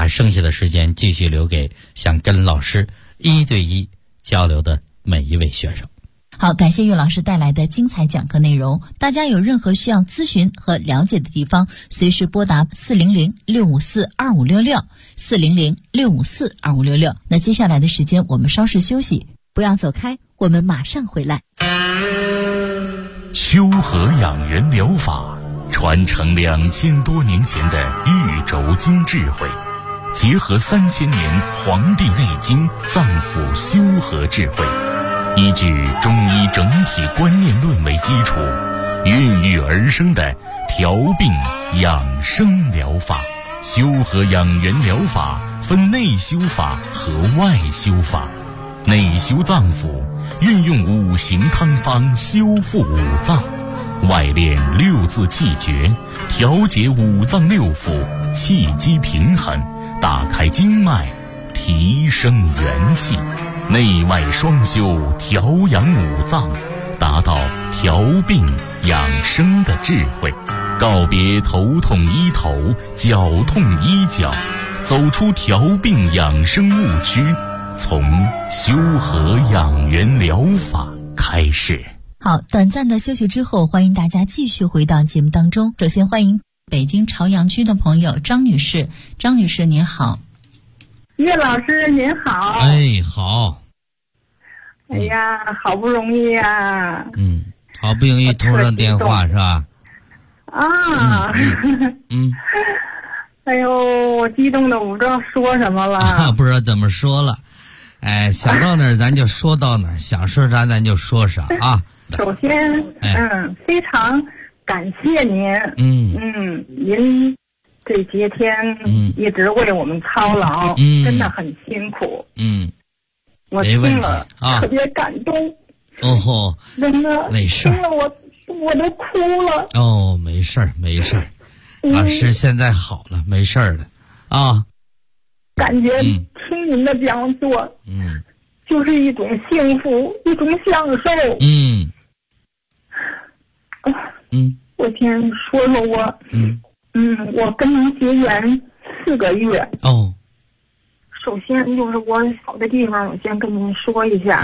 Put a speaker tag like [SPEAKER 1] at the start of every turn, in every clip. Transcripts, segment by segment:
[SPEAKER 1] 把剩下的时间继续留给想跟老师1对1交流的每一位学生。
[SPEAKER 2] 好，感谢岳老师带来的精彩讲课内容。大家有任何需要咨询和了解的地方，随时拨打400-654-2566，400-654-2566。那接下来的时间我们稍事休息，不要走开，我们马上回来。
[SPEAKER 3] 修和养元疗法传承2000多年前的玉轴经智慧，结合3000年《黄帝内经》脏腑修和智慧，依据中医整体观念论为基础，孕育而生的调病养生疗法。修和养元疗法分内修法和外修法。内修脏腑，运用5行汤方修复五脏；外练6字气诀，调节五脏六腑，气机平衡，打开经脉，提升元气。内外双修，调养五脏，达到调病养生的智慧。告别头痛医头，脚痛医脚，走出调病养生误区，从修和养元疗法开始。
[SPEAKER 2] 好，短暂的休息之后，欢迎大家继续回到节目当中。首先欢迎北京朝阳区的朋友张女士。张女士您好。
[SPEAKER 4] 岳老师您好。
[SPEAKER 1] 哎，好。
[SPEAKER 4] 哎呀，好不容易呀。
[SPEAKER 1] 好不容易通上电话是吧？
[SPEAKER 4] 啊。哎呦，我激动的我不知道说什么了。
[SPEAKER 1] 不知道怎么说了。哎，想到哪儿咱就说到哪儿，想说啥咱就说啥啊。
[SPEAKER 4] 首先，非常感谢您。您这些天一直为我们操劳，真的很辛苦。我听了特别感动。
[SPEAKER 1] 哦吼，
[SPEAKER 4] 真的，
[SPEAKER 1] 没事，
[SPEAKER 4] 听了我都哭了。
[SPEAKER 1] 哦，没事儿，没事儿，老师现在好了，没事儿了啊。
[SPEAKER 4] 感觉听您的讲座，就是一种幸福，一种享受。我先说说我，我跟您结缘4个月。哦。首先就是我好的地方，我先跟您说一下。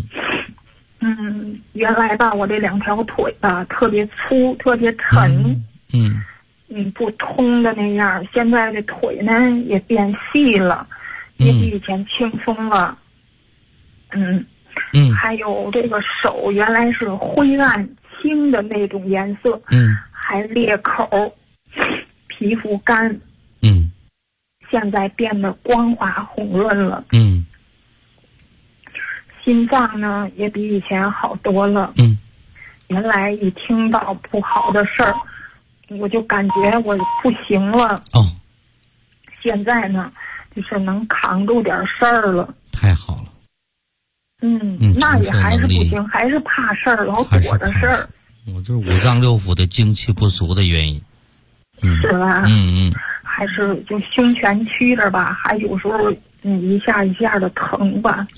[SPEAKER 4] 原来吧，我这2条腿吧特别粗，特别沉。不通的那样。现在这腿呢也变细了，也比以前轻松了。还有这个手原来是灰暗青的那种颜色，还裂口，皮肤干，现在变得光滑红润了。心脏呢也比以前好多了。原来一听到不好的事儿，我就感觉我不行了。现在呢就是能扛住点事儿了。
[SPEAKER 1] 太好了。
[SPEAKER 4] 那也还是不行，还是怕事儿，老躲着事儿。
[SPEAKER 1] 我就是五脏六腑的精气不足的原因。
[SPEAKER 4] 是吧？还是就胸前区这吧，还有时候一下一下的疼吧。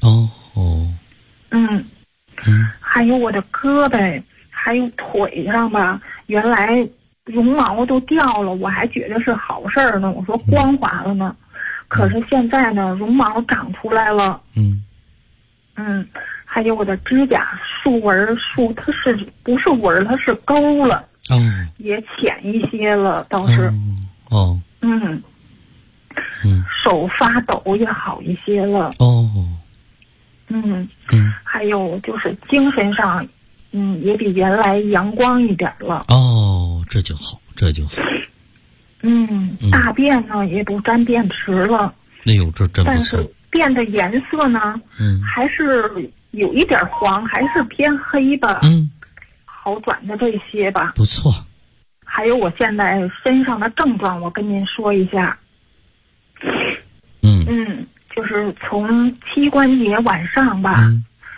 [SPEAKER 4] 还有我的胳膊还有腿上吧，原来绒毛都掉了，我还觉得是好事儿呢，我说光滑了呢。可是现在呢，绒毛长出来了。还有我的指甲竖纹它是不是纹，它是沟了。也浅一些了，倒是。手发抖也好一些了。还有就是精神上，也比原来阳光一点了。
[SPEAKER 1] 这就好，这就好。
[SPEAKER 4] 大便呢也不沾便池了。
[SPEAKER 1] 哎呦，这真不错。
[SPEAKER 4] 但是便的颜色呢，还是有一点黄，还是偏黑吧。好转的这些吧。
[SPEAKER 1] 不错。
[SPEAKER 4] 还有我现在身上的症状，我跟您说一下。就是从膝关节往上吧，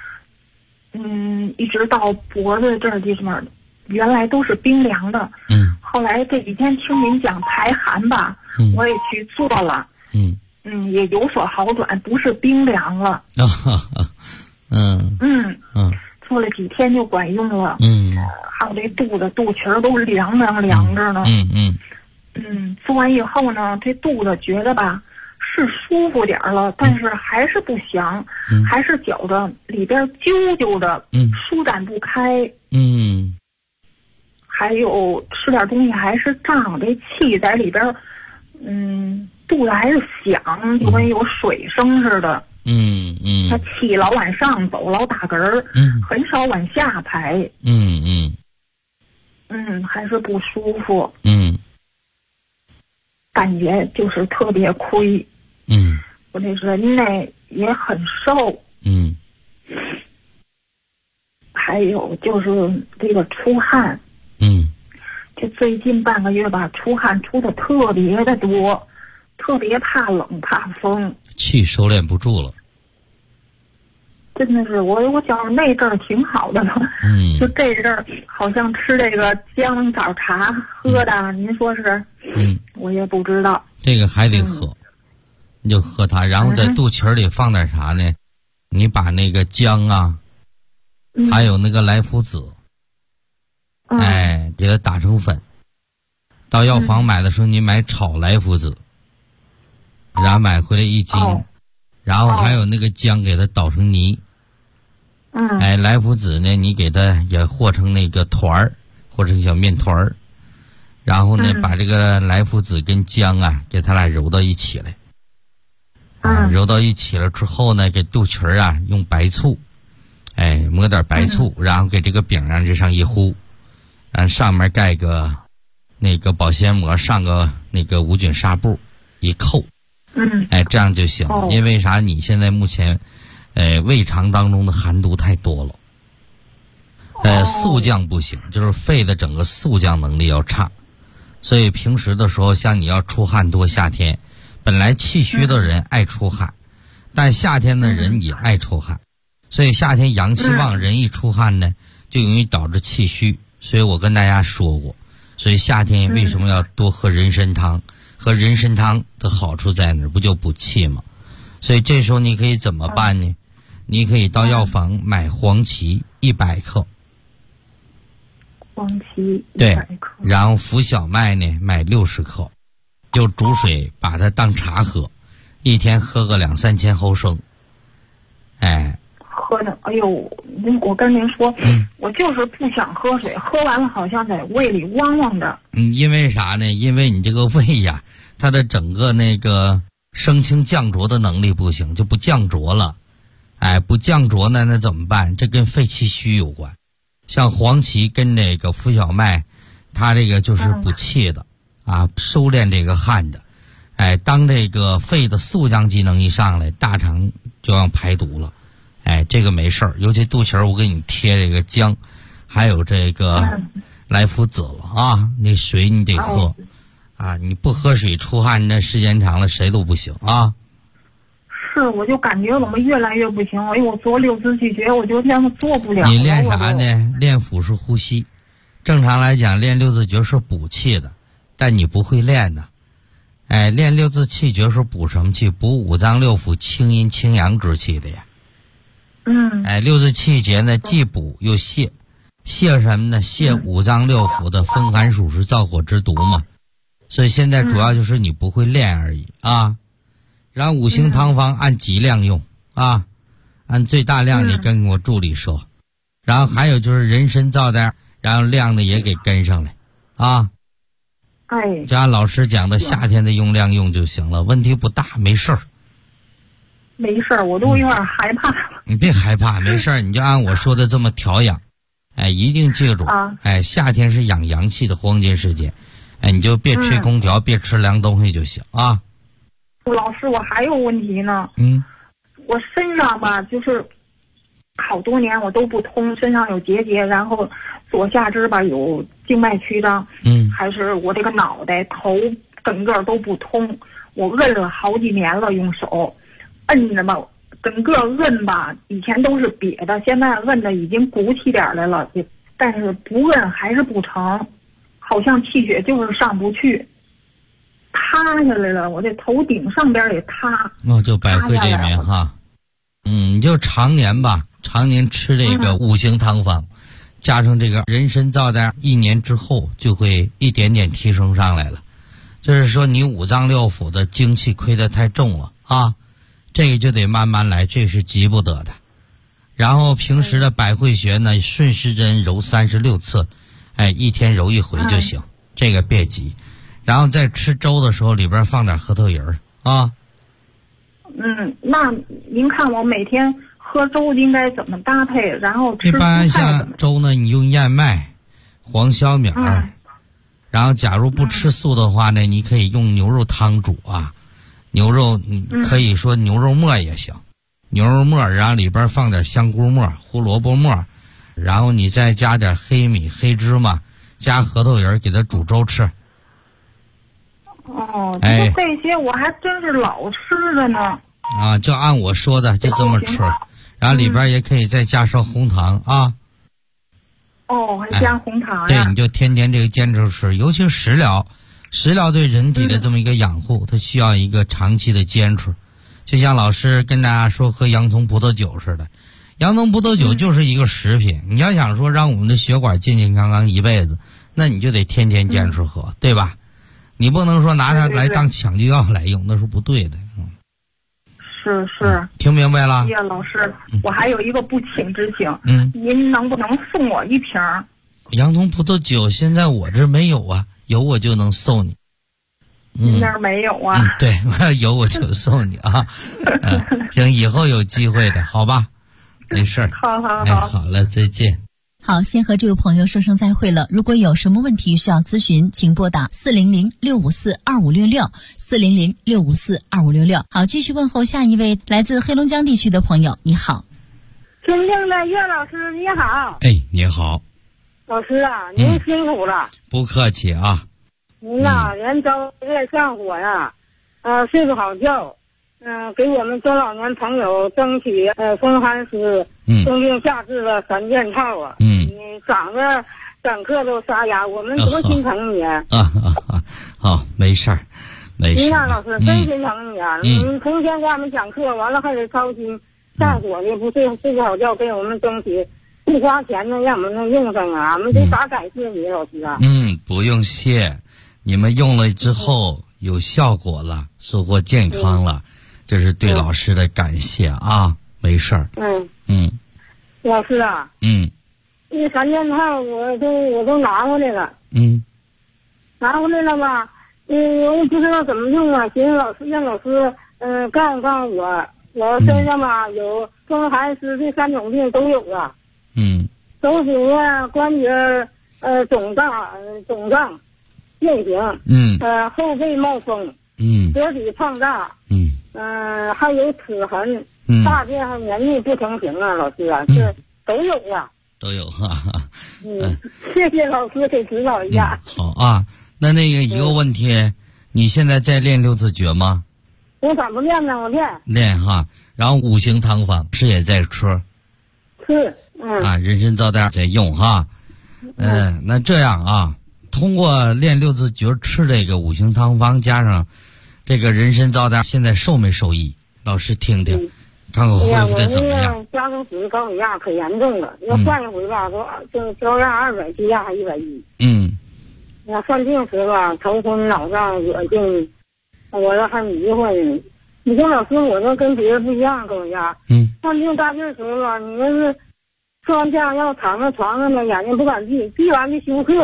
[SPEAKER 4] 一直到脖子这儿地方，原来都是冰凉的。后来这几天听您讲排寒吧，我也去做了。也有所好转，不是冰凉了。做了几天就管用了。还有这肚脐儿都凉着呢。做完以后呢，这肚子觉得吧是舒服点了，但是还是不响，还是觉着里边揪揪的，舒展不开。还有吃点东西还是胀，这气在里边，肚子还是响，就跟有水声似的。他气老往上走，老打嗝儿，很少往下排。还是不舒服。感觉就是特别亏。我这人呢也很瘦。还有就是这个出汗。就最近半个月吧，出汗出的特别的多，特别怕冷怕风，
[SPEAKER 1] 气收敛不住了。
[SPEAKER 4] 真的是我觉得那阵儿挺好的了，就这阵儿好像吃这个姜枣茶喝的，您说是？我也不知道。
[SPEAKER 1] 这个还得喝，你就喝它，然后在肚脐里放点啥呢？你把那个姜啊，还有那个莱菔子。给它打成粉，到药房买的时候你买炒莱菔子，然后买回来1斤，然后还有那个姜给它捣成泥。莱菔子呢你给它也和成那个团儿，或者小面团儿，然后呢把这个莱菔子跟姜啊给它俩揉到一起来。揉到一起了之后呢，给肚脐啊用白醋，抹点白醋，然后给这个饼上这上一糊。上面盖个那个保鲜膜，上个那个无菌纱布一扣，这样就行。因为啥？你现在目前胃肠当中的寒毒太多了，速降不行，就是肺的整个速降能力要差，所以平时的时候像你要出汗多，夏天本来气虚的人爱出汗，但夏天的人也爱出汗，所以夏天阳气旺，人一出汗呢就容易导致气虚。所以我跟大家说过，所以夏天为什么要多喝人参汤？喝人参汤的好处在哪儿？不就补气吗？所以这时候你可以怎么办呢？你可以到药房买黄芪100克。
[SPEAKER 4] 黄芪
[SPEAKER 1] 100克。对，然后浮小麦呢买60克，就煮水把它当茶喝，一天喝个2-3千毫升。
[SPEAKER 4] 喝的，哎呦，我跟您说，我就是不想喝水，喝完了好像在胃里汪汪的。
[SPEAKER 1] 因为啥呢？因为你这个胃呀，它的整个那个升清降浊的能力不行，就不降浊了。不降浊呢，那怎么办？这跟肺气虚有关。像黄芪跟这个浮小麦，它这个就是补气的，收敛这个汗的。当这个肺的速降机能一上来，大肠就要排毒了。这个没事儿，尤其肚脐儿，我给你贴这个姜，还有这个莱菔子了那水你得喝，你不喝水出汗，那时间长了谁都不行啊。
[SPEAKER 4] 是，我就感觉怎么越来越不行，我做6次气绝，我就这样做不了。
[SPEAKER 1] 你练啥呢？练腹式呼吸。正常来讲，练6字诀是补气的，但你不会练呢。练6字气诀是补什么气？补5脏6腑清阴清阳之气的呀。6字气节呢，既补又泻，泻什么呢？泻5脏6腑的风寒暑湿燥火之毒嘛。所以现在主要就是你不会练而已然后5行汤方按剂量用按最大量你跟我助理说。然后还有就是人参皂袋，然后量的也给跟上来就按老师讲的夏天的用量用就行了，问题不大，没事儿。
[SPEAKER 4] 没事儿，我都有点害怕。
[SPEAKER 1] 你别害怕，没事儿，你就按我说的这么调养。一定记住夏天是养阳气的黄金时间，你就别吹空调，别吃凉东西就行
[SPEAKER 4] 老师，我还有问题呢。我身上吧，就是好多年我都不通，身上有结节，然后左下肢吧有静脉曲张，还是我这个脑袋头整个都不通，我摁了好几年了，用手摁着吧，整个摁吧，以前都是瘪的，现在摁的已经鼓起点来了，但是不摁还是不成，好像气血就是上不去，塌下来了，我这头顶上边也塌。
[SPEAKER 1] 就百会这边你就常年吃这个5行汤方，加上这个人参皂袋，1年之后就会一点点提升上来了。就是说你5脏6腑的精气亏得太重了， 啊，这个就得慢慢来，这是急不得的。然后平时的百会穴呢，顺时针揉36次，一天揉1回就行，这个别急。然后在吃粥的时候里边放点核桃仁啊。
[SPEAKER 4] 那您看我每天喝粥应该怎么搭配？然后吃
[SPEAKER 1] 一般像粥呢，你用燕麦、黄小米然后假如不吃素的话呢，你可以用牛肉汤煮啊。牛肉可以说牛肉末也行，牛肉末，然后里边放点香菇末、胡萝卜末，然后你再加点黑米、黑芝麻，加核桃仁，给它煮粥吃。
[SPEAKER 4] 这些我还真是老吃的呢。
[SPEAKER 1] 就按我说的就这么吃，然后里边也可以再加上红糖啊。
[SPEAKER 4] 还加红糖呀？
[SPEAKER 1] 对，你就天天这个坚持吃，尤其是食疗。食疗对人体的这么一个养护，它需要一个长期的坚持。就像老师跟大家说喝洋葱葡萄酒似的，洋葱葡萄酒就是一个食品。你要想说让我们的血管健健康康一辈子，那你就得天天坚持喝，对吧？你不能说拿它来当抢救药来用，那是不对的。
[SPEAKER 4] 是，
[SPEAKER 1] 听明白了？
[SPEAKER 4] 老师，我还有一个不请之请，您能不能送我1瓶？
[SPEAKER 1] 洋葱葡萄酒现在我这没有啊，有我就能送你。
[SPEAKER 4] 您那儿没有啊？
[SPEAKER 1] 对，有我就送你啊。行，以后有机会的，好吧？没事儿。
[SPEAKER 4] 好。
[SPEAKER 1] 好了，再见。
[SPEAKER 2] 好，先和这位朋友说声再会了。如果有什么问题需要咨询，请拨打400-654-2566，400-654-2566。好，继续问候下一位来自黑龙江地区的朋友。你好，
[SPEAKER 5] 尊敬的岳老师，你好。
[SPEAKER 1] 你好。
[SPEAKER 5] 老师啊，您辛苦了。
[SPEAKER 1] 不客气啊。
[SPEAKER 5] 您呐，连着夜上火呀，睡不好觉，给我们中老年朋友争取风寒湿、冬病夏治的3件套啊。你长得整个都沙哑，我们多心疼你啊！
[SPEAKER 1] 好，没事儿。
[SPEAKER 5] 您呐，老师真心疼你啊！你成天给俺们讲课，完了还得操心，上火的不睡不好觉，给我们争取不花钱呢，让我们能用上啊！俺们得咋感谢你，老师啊？
[SPEAKER 1] 不用谢。你们用了之后有效果了，收获健康了，这是对老师的感谢啊！没事儿。
[SPEAKER 5] 老师啊。那3件套我都拿回来了。拿回来了吧？我也不知道怎么用啊。寻思让老师告诉我身上吧有风寒湿这3种病都有啊。手指啊关节肿胀。变形，后背冒风，舌底胖大，还有齿痕，大便还黏腻不成形啊，老师啊，这都有啊，
[SPEAKER 1] 都有
[SPEAKER 5] 谢谢老师给指导一下。
[SPEAKER 1] 好啊，那个一个问题，你现在在练6字诀吗？
[SPEAKER 5] 我咋不练呢？我
[SPEAKER 1] 练哈，然后5行汤方是也在吃，人参皂苷在用哈，那这样啊。通过练6字诀吃这个5行汤方，加上这个人参皂苷，现在受没受益？老师听听，看看恢复的怎么样？
[SPEAKER 5] 家中属于高血压可严重了，要换一回吧，就高压200，低压还110。那犯病时吧，头昏脑胀、恶心，我这还迷糊呢。你说老师，我这跟别人不一样，高血压。犯病大劲时候吧，你那是吃完家要躺在床上呢，眼睛不敢闭，闭完就休克。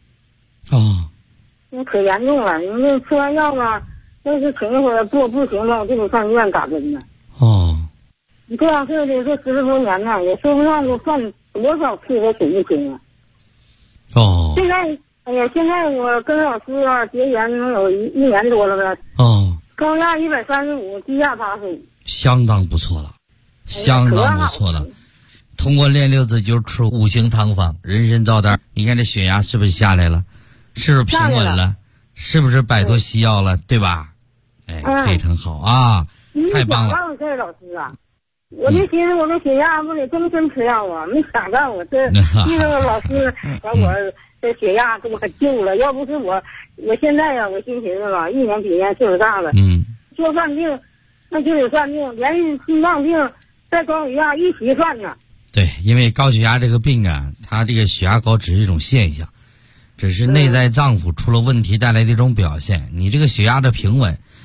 [SPEAKER 5] 那可严重了，你这吃完药吧，要是停一会儿不行了，就得上医院打针呢。你这样事的这40多年呢，也说不上就犯多少次都数不清了。现在我跟老师结缘能有1年多了呗。高压135，低压85，
[SPEAKER 1] 相当不错了，相当不错了。通过练6字诀吃5行汤方，人参皂苷，你看这血压是不是下来了？是不是平稳了？是不是摆脱西药了？对吧？非常好啊，太棒了！
[SPEAKER 5] 你这老师啊，我就寻思我这血压不得终身吃药啊，没想到我这遇到老师把我这血压给我救了。要不是我现在呀，我心寻思吧，1年比1年岁数大了，说犯病那就得犯病，连心脏病再高血压一起犯呢。
[SPEAKER 1] 对，因为高血压这个病啊，它这个血压高只是一种现象。只是内在脏腑出了问题带来的一种表现。你这个血压的平稳，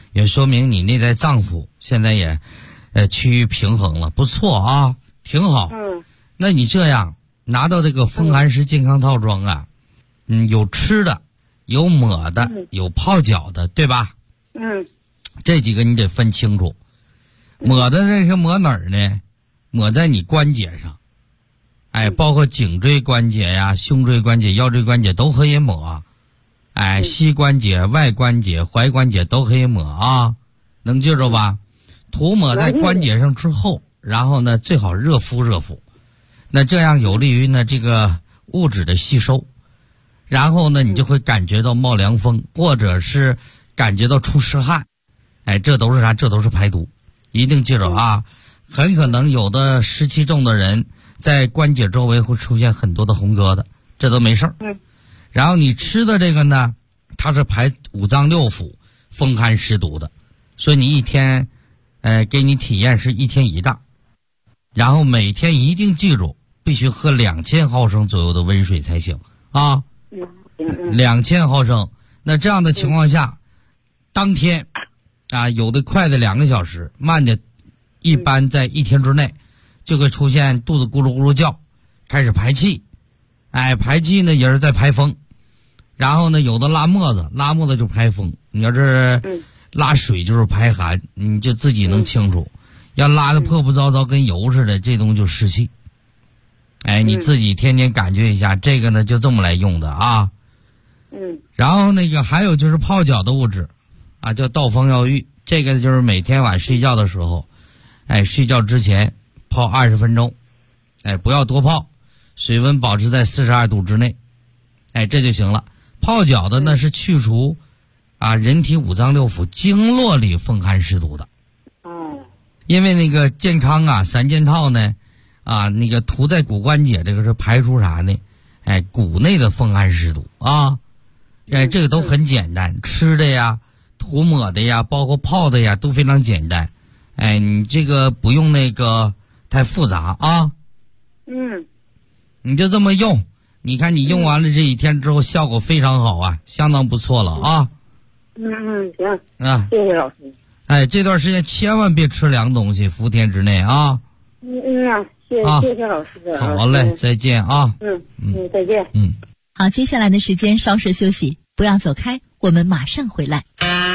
[SPEAKER 1] 也说明你内在脏腑现在也趋于平衡了，不错啊，挺好。那你这样拿到这个风寒湿健康套装啊，有吃的，有抹的，有泡脚的，对吧？这几个你得分清楚。抹的这是抹哪儿呢？抹在你关节上，包括颈椎关节呀、胸椎关节、腰椎关节都可以抹。膝关节、外关节、踝关节都可以抹啊，能记住吧？涂抹在关节上之后，然后呢，最好热敷热敷，那这样有利于呢这个物质的吸收，然后呢，你就会感觉到冒凉风，或者是感觉到出湿汗，这都是啥？这都是排毒，一定记住啊！很可能有的湿气重的人，在关节周围会出现很多的红疙瘩，这都没事儿。然后你吃的这个呢，它是排五脏六腑、风寒湿毒的，所以你一天，给你体验是1天1袋，然后每天一定记住，必须喝2000毫升左右的温水才行啊。2000毫升，那这样的情况下，当天有的快的2个小时，慢的，一般在1天之内，就会出现肚子咕噜咕噜叫，开始排气。排气呢也是在排风，然后呢有的拉沫子就排风，你要是拉水就是排寒，你就自己能清楚。要拉的破破糟糟跟油似的，这东西就湿气。你自己天天感觉一下，这个呢就这么来用的啊。然后那个还有就是泡脚的物质叫倒方药浴，这个就是每天晚睡觉的时候，睡觉之前泡20分钟，不要多泡。水温保持在42度之内，这就行了。泡脚的呢是去除人体五脏六腑经络里风寒湿毒的。因为那个健康3件套呢，那个涂在骨关节，这个是排除啥呢？骨内的风寒湿毒啊。这个都很简单，吃的呀、涂抹的呀、包括泡的呀，都非常简单。你这个不用那个太复杂啊。你就这么用，你看你用完了这1天之后，效果非常好啊，相当不错了啊。
[SPEAKER 5] 行谢谢老师。
[SPEAKER 1] 这段时间千万别吃凉东西，10天之内啊。
[SPEAKER 5] 谢谢老师。
[SPEAKER 1] 好嘞，再见啊。
[SPEAKER 5] 再见。
[SPEAKER 2] 好，接下来的时间稍事休息，不要走开，我们马上回来。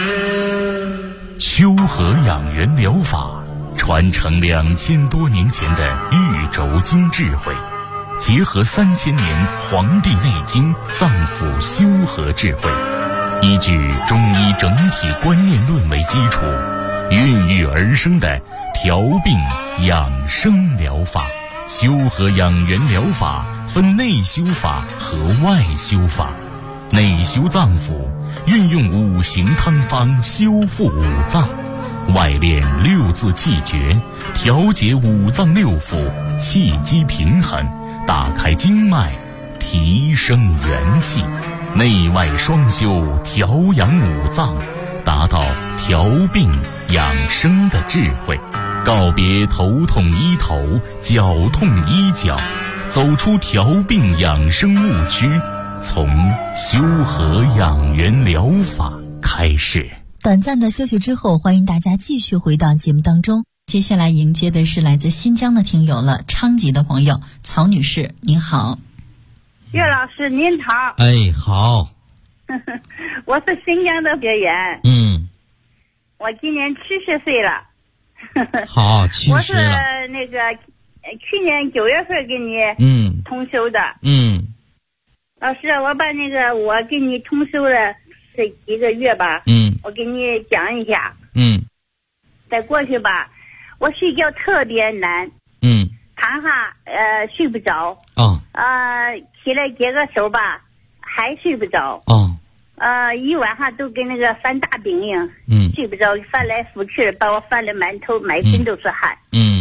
[SPEAKER 3] 修和养元疗法传承2000多年前的玉轴经智慧，结合3000年《黄帝内经》脏腑修和智慧，依据中医整体观念论为基础，孕育而生的调病养生疗法。修和养元疗法分内修法和外修法。内修脏腑，运用5行汤方修复五脏；外练6字气诀，调节五脏六腑，气机平衡，打开经脉，提升元气；内外双修，调养五脏，达到调病养生的智慧。告别头痛医头，脚痛医脚，走出调病养生误区，从修和养元疗法开始。
[SPEAKER 2] 短暂的休息之后，欢迎大家继续回到节目当中。接下来迎接的是来自新疆的听友了，昌吉的朋友曹女士，您好。
[SPEAKER 6] 岳老师您好。
[SPEAKER 1] 好。
[SPEAKER 6] 我是新疆的学员。我今年70岁了。
[SPEAKER 1] 好，70了。
[SPEAKER 6] 我是那个去年9月份给你通修的。老师，我把那个我给你通修的这几个月吧，我给你讲一下。在过去吧，我睡觉特别难。躺下睡不着。起来解个手吧，还睡不着。一晚上都跟那个翻大饼一样。睡不着，翻来覆去，把我翻得满头满身都是汗。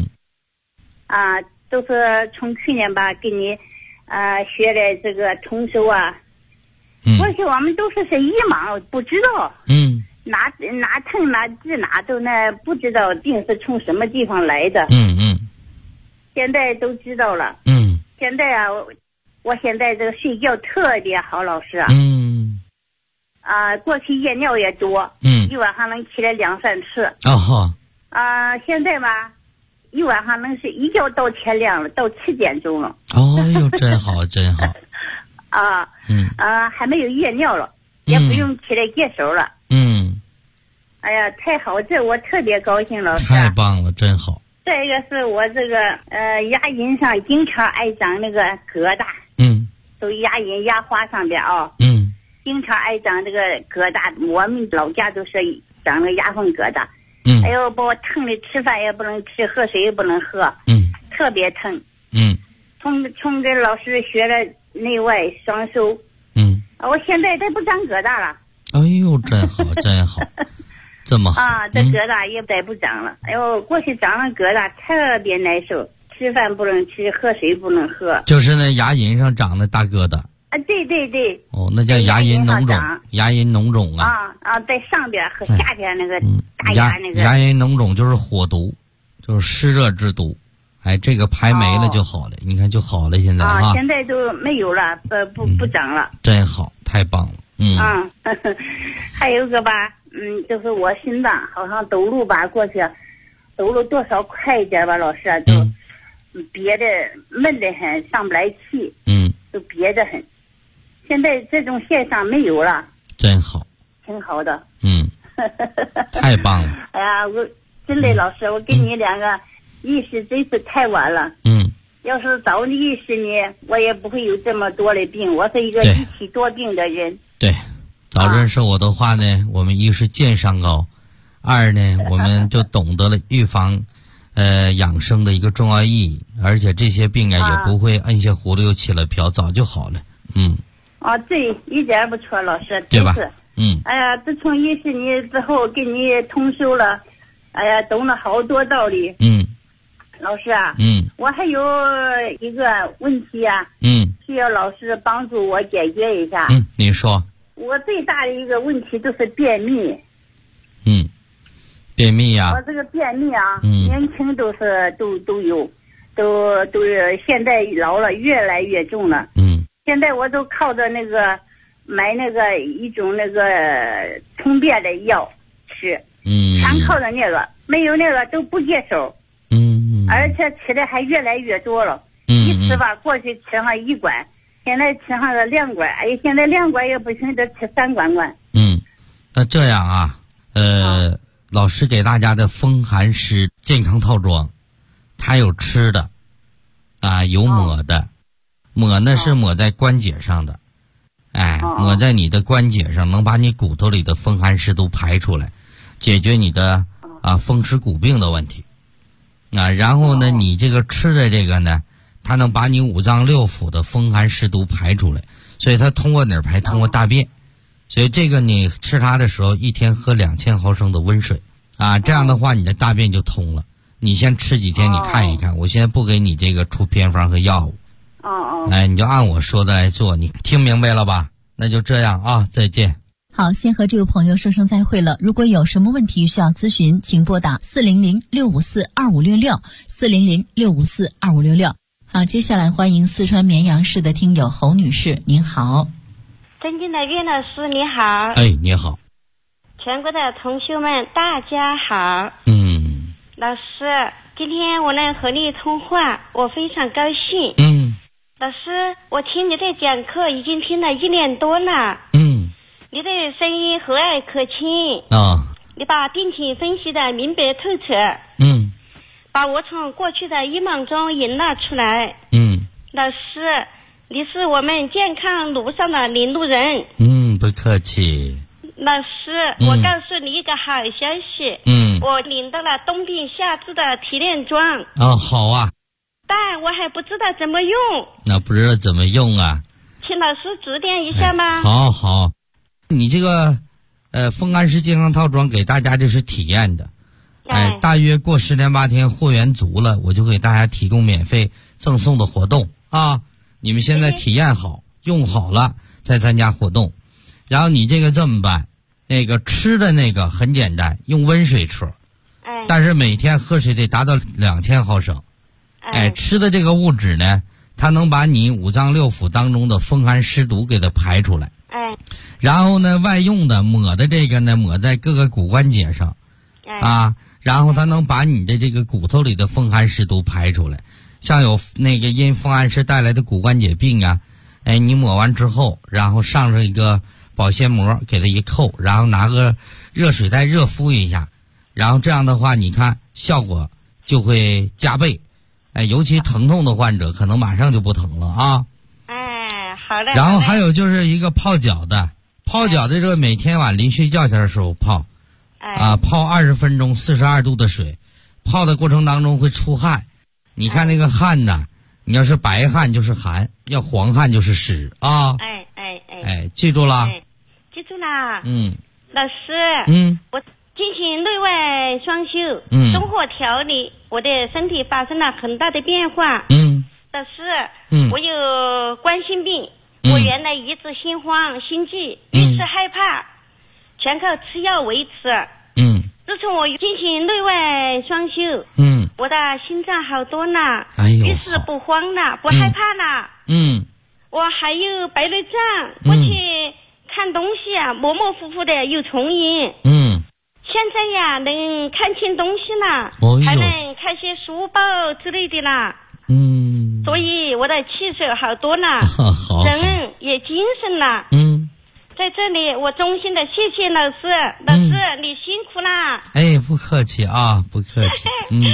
[SPEAKER 6] 都是从去年吧给你学的这个通修啊。过去我们都是一忙不知道。哪疼哪治哪都那不知道病是从什么地方来的。现在都知道了。现在我现在这个睡觉特别好，老师啊。 过去夜尿也多，一晚上能起来2-3次。现在吧，一晚上能是一觉到天亮了，到7点钟了。
[SPEAKER 1] 哟，真好，真好。
[SPEAKER 6] 还没有夜尿了，也不用起来解手了。哎呀，太好，这我特别高兴，老师。
[SPEAKER 1] 太棒了，真好。
[SPEAKER 6] 再一个是我这个牙龈上经常爱长那个疙瘩。都牙龈牙花上边啊。经常爱长这个疙瘩，我们老家都是长那个牙缝疙瘩。哎呦，把我疼的吃饭也不能吃，喝水也不能喝。特别疼。从这老师学了内外双收。我现在都不长疙瘩了。
[SPEAKER 1] 哎呦，真好，真好。这么好
[SPEAKER 6] 这疙瘩也再不长了。哎呦，过去长了疙瘩特别难受，吃饭不能吃，喝水不能喝。
[SPEAKER 1] 就是那牙龈上长的大疙瘩。
[SPEAKER 6] 对对对。
[SPEAKER 1] 那叫牙龈脓肿。牙龈脓肿啊。
[SPEAKER 6] 在上边和下边那个大牙那个。
[SPEAKER 1] 牙龈脓肿就是火毒，就是湿热之毒。这个排没了就好了，你看就好了，现在
[SPEAKER 6] 现在都没有了，不长了。
[SPEAKER 1] 真好，太棒了。
[SPEAKER 6] 还有个吧。就是我心脏好像走路吧，过去走路多少快一点吧，老师就憋得闷得很，上不来气。都憋得很。现在这种现象没有了。
[SPEAKER 1] 真好。
[SPEAKER 6] 挺好的。
[SPEAKER 1] 太棒了。
[SPEAKER 6] 哎呀，我真的老师，我给你2个意识真是太晚了。要是早你意识呢，我也不会有这么多的病。我是一个一体多病的人。
[SPEAKER 1] 对。早认识我的话呢，我们一是见上高，2呢我们就懂得了预防养生的一个重要意义，而且这些病也不会摁下葫芦又起了瓢，早就好了。
[SPEAKER 6] 对，一点不错，老师，
[SPEAKER 1] 对吧？
[SPEAKER 6] 哎呀，自从认识你之后，跟你通修了，哎呀，懂了好多道理。老师啊。我还有一个问题啊。需要老师帮助我解决一下。
[SPEAKER 1] 你说。
[SPEAKER 6] 我最大的一个问题就是便秘。
[SPEAKER 1] 便秘呀。
[SPEAKER 6] 我这个便秘啊，年轻都有，都现在老了越来越重了。现在我都靠着那个买那个一种那个通便的药吃。全靠着那个，没有那个都不接手。而且吃的还越来越多了。一吃吧，过去吃上1管。现在吃上了2管，现在2管也不行，得吃3管。
[SPEAKER 1] 那这样啊，老师给大家的风寒湿健康套装，它有吃的，有抹的，抹呢是抹在关节上的，抹在你的关节上，能把你骨头里的风寒湿都排出来，解决你的风湿骨病的问题。然后呢，你这个吃的这个呢。它能把你5脏6腑的风寒湿毒排出来，所以它通过哪儿排？通过大便。所以这个你吃它的时候，一天喝2000毫升的温水，这样的话你的大便就通了。你先吃几天，你看一看。我现在不给你这个出偏方和药物。你就按我说的来做，你听明白了吧？那就这样啊，再见。
[SPEAKER 2] 好，先和这位朋友说声再会了。如果有什么问题需要咨询，请拨打400-654-2566，400-654-2566。好，接下来欢迎四川绵阳市的听友侯女士，您好。
[SPEAKER 7] 尊敬的岳老师你好。
[SPEAKER 1] 你好。
[SPEAKER 7] 全国的同学们大家好。老师，今天我能和你通话，我非常高兴。老师，我听你的讲课已经听了1年多了。你的声音和蔼可亲。你把病情分析的明白透彻。把我从过去的迷茫中引了出来。老师，你是我们健康路上的领路人。
[SPEAKER 1] 不客气。
[SPEAKER 7] 老师，我告诉你一个好消息。我领到了冬病夏治的提炼装。
[SPEAKER 1] 好啊。
[SPEAKER 7] 但我还不知道怎么用。
[SPEAKER 1] 那不知道怎么用啊？
[SPEAKER 7] 请老师指点一下吗？
[SPEAKER 1] 好。你这个风寒湿健康套装给大家这是体验的。大约过10天8天货源足了，我就给大家提供免费赠送的活动啊！你们现在体验好，用好了再参加活动。然后你这个这么办，那个吃的那个很简单，用温水吃，但是每天喝水得达到2000毫升。吃的这个物质呢，它能把你5脏6腑当中的风寒湿毒给它排出来。
[SPEAKER 7] 哎。
[SPEAKER 1] 然后呢，外用的抹的这个呢，抹在各个骨关节上，啊，然后它能把你的这个骨头里的风寒湿都排出来。像有那个因风寒湿带来的骨关节病啊，哎，你抹完之后，然后上一个保鲜膜给它一扣，然后拿个热水袋热敷一下，然后这样的话，你看效果就会加倍。哎，尤其疼痛的患者，可能马上就不疼了啊。
[SPEAKER 7] 哎，好的。
[SPEAKER 1] 然后还有就是一个泡脚的，泡脚的这个每天晚临睡觉前的时候泡，泡20分钟，42度的水，泡的过程当中会出汗。你看那个汗呢，你要是白汗就是寒，要黄汗就是湿啊。哎，记住了。
[SPEAKER 7] 记住了。老师。我进行内外双修，生活调理，我的身体发生了很大的变化。老师，我有冠心病，我原来一直心慌心悸，遇事害怕，全靠吃药维持。自从我进行内外双修，我的心脏好多了，遇事不慌了，不害怕了。我还有白内障，过去看东西啊，模模糊糊的有重影。现在呀，能看清东西了，还能看些书报之类的了。所以我的气色好多了，人也精神了。在这里，我衷心的谢谢老师，老师你辛苦啦。
[SPEAKER 1] 哎，不客气啊，不客气。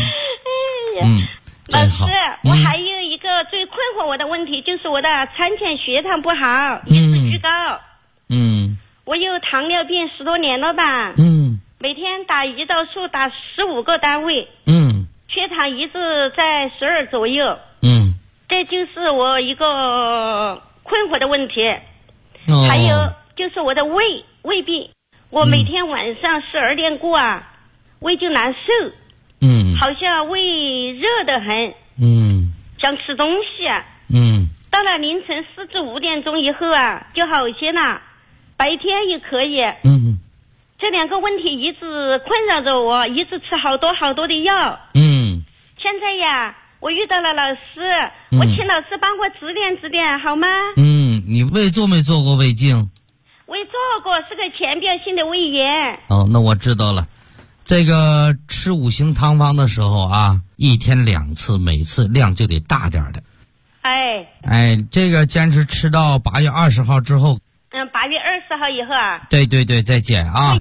[SPEAKER 7] 老师，我还有一个最困惑我的问题，就是我的产前血糖不好，一直居高。我有糖尿病10多年了吧。每天打胰岛素打15个单位，血糖一直在12左右，这就是我一个困惑的问题。还有就是我的胃病，我每天晚上12点过啊，胃就难受，好像胃热得很，想吃东西啊，到了凌晨4至5点钟以后啊，就好一些了，白天也可以，这2个问题一直困扰着我，一直吃好多的药。现在呀，我遇到了老师，我请老师帮我指点好吗？
[SPEAKER 1] 你胃做没做过胃镜？
[SPEAKER 7] 胃做过，是个浅表性的胃炎。
[SPEAKER 1] 哦，那我知道了。这个吃5行汤方的时候啊，1天2次，每次量就得大点的。哎，这个坚持吃到8月20号之后。
[SPEAKER 7] 8月20号以后啊。
[SPEAKER 1] 对，再减啊。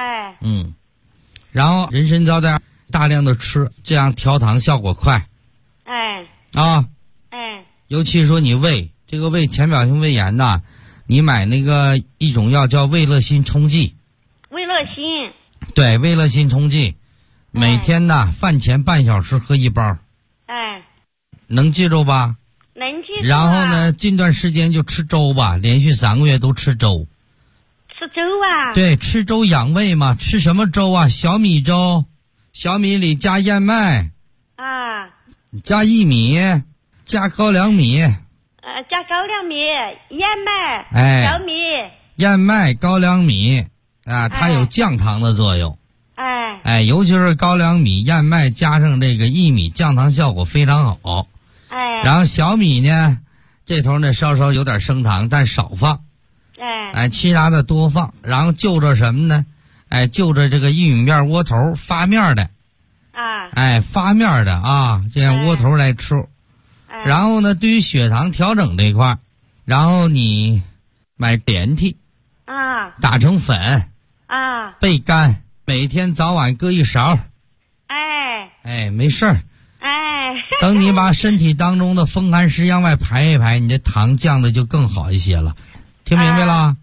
[SPEAKER 1] 然后人参胶带大量的吃，这样调糖效果快。尤其说你这个胃浅表性胃炎呐，你买那个一种药叫胃乐心冲剂。
[SPEAKER 7] 胃乐心。
[SPEAKER 1] 对，胃乐心冲剂，每天呢饭前半小时喝1包。能记住吧？
[SPEAKER 7] 能记住。
[SPEAKER 1] 然后呢，近段时间就吃粥吧，连续3个月都吃粥。
[SPEAKER 7] 吃粥啊？
[SPEAKER 1] 对，吃粥养胃嘛。吃什么粥啊？小米粥，小米里加燕麦，加薏米，加高粱米。
[SPEAKER 7] 加高粱米、燕麦、小米。
[SPEAKER 1] 燕麦、高粱米啊，它有降糖的作用。尤其是高粱米、燕麦加上这个薏米，降糖效果非常好。然后小米呢，这头呢稍稍有点升糖，但少放。其他的多放。然后就着什么呢？就着这个玉米面窝头发面的。发面的啊，这样窝头来吃。然后呢，对于血糖调整这一块，然后你买点体打成粉焙干，每天早晚各1勺。没事儿。等你把身体当中的风寒湿向外排一排，你的糖降的就更好一些了。听明白了？